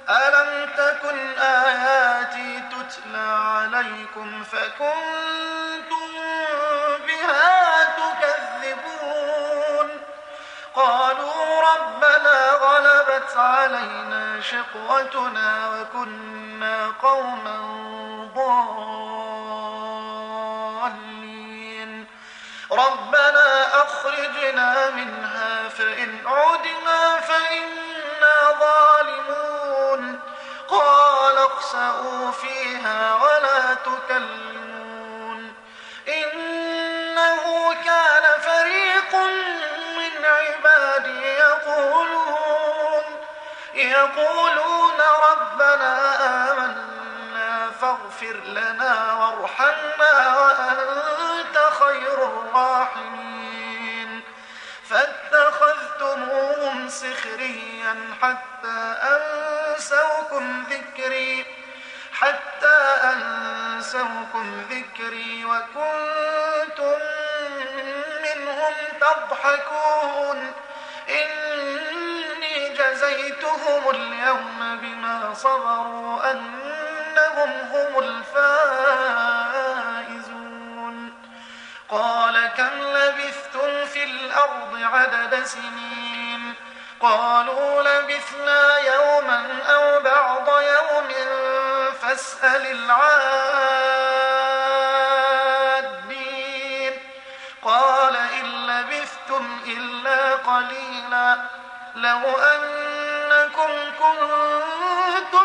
ألم تكن آياتي تتلى عليكم فكنتم بها تكذبون قالوا ربنا غلبت علينا شقوتنا وكنا قوما ضالين ربنا أخرجنا منها فإن عدنا فإنا ظالمون قال اخسئوا فيها ولا تكلمون إنه كان فريق من عبادي يقولون ربنا آمنا فاغفر لنا وارحمنا وأنت خير الراحمين فاتخذتموهم سخريا حتى أنسوكم ذكري وكنتم منهم تضحكون إني جزيتهم اليوم بما صبروا أنهم هم الفائزون قال كم لبثتم في الأرض عدد سنين قالوا لبثنا يوما أو بعض يوم فاسأل العادين قال إن لبثتم إلا قليلا لو أنكم كنتم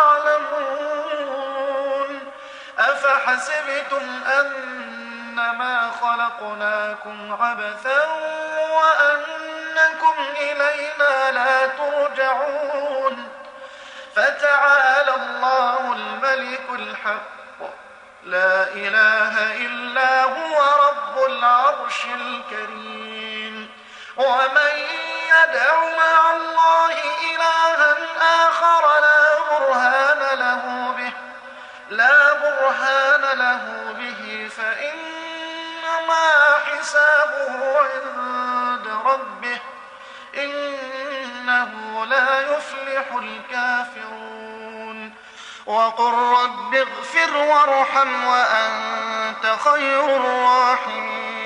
تعلمون أفحسبتم أنما خلقناكم عبثا وأنكم إلينا لا ترجعون فتعالى الله الملك الحق لا إله إلا هو رب العرش الكريم ومن يدع مع الله إلها آخر لا برهان له به فإنما حسابه عند ربه إنه لا يفلح الكافرون وقل رب اغفر وارحم وأنت خير الراحمين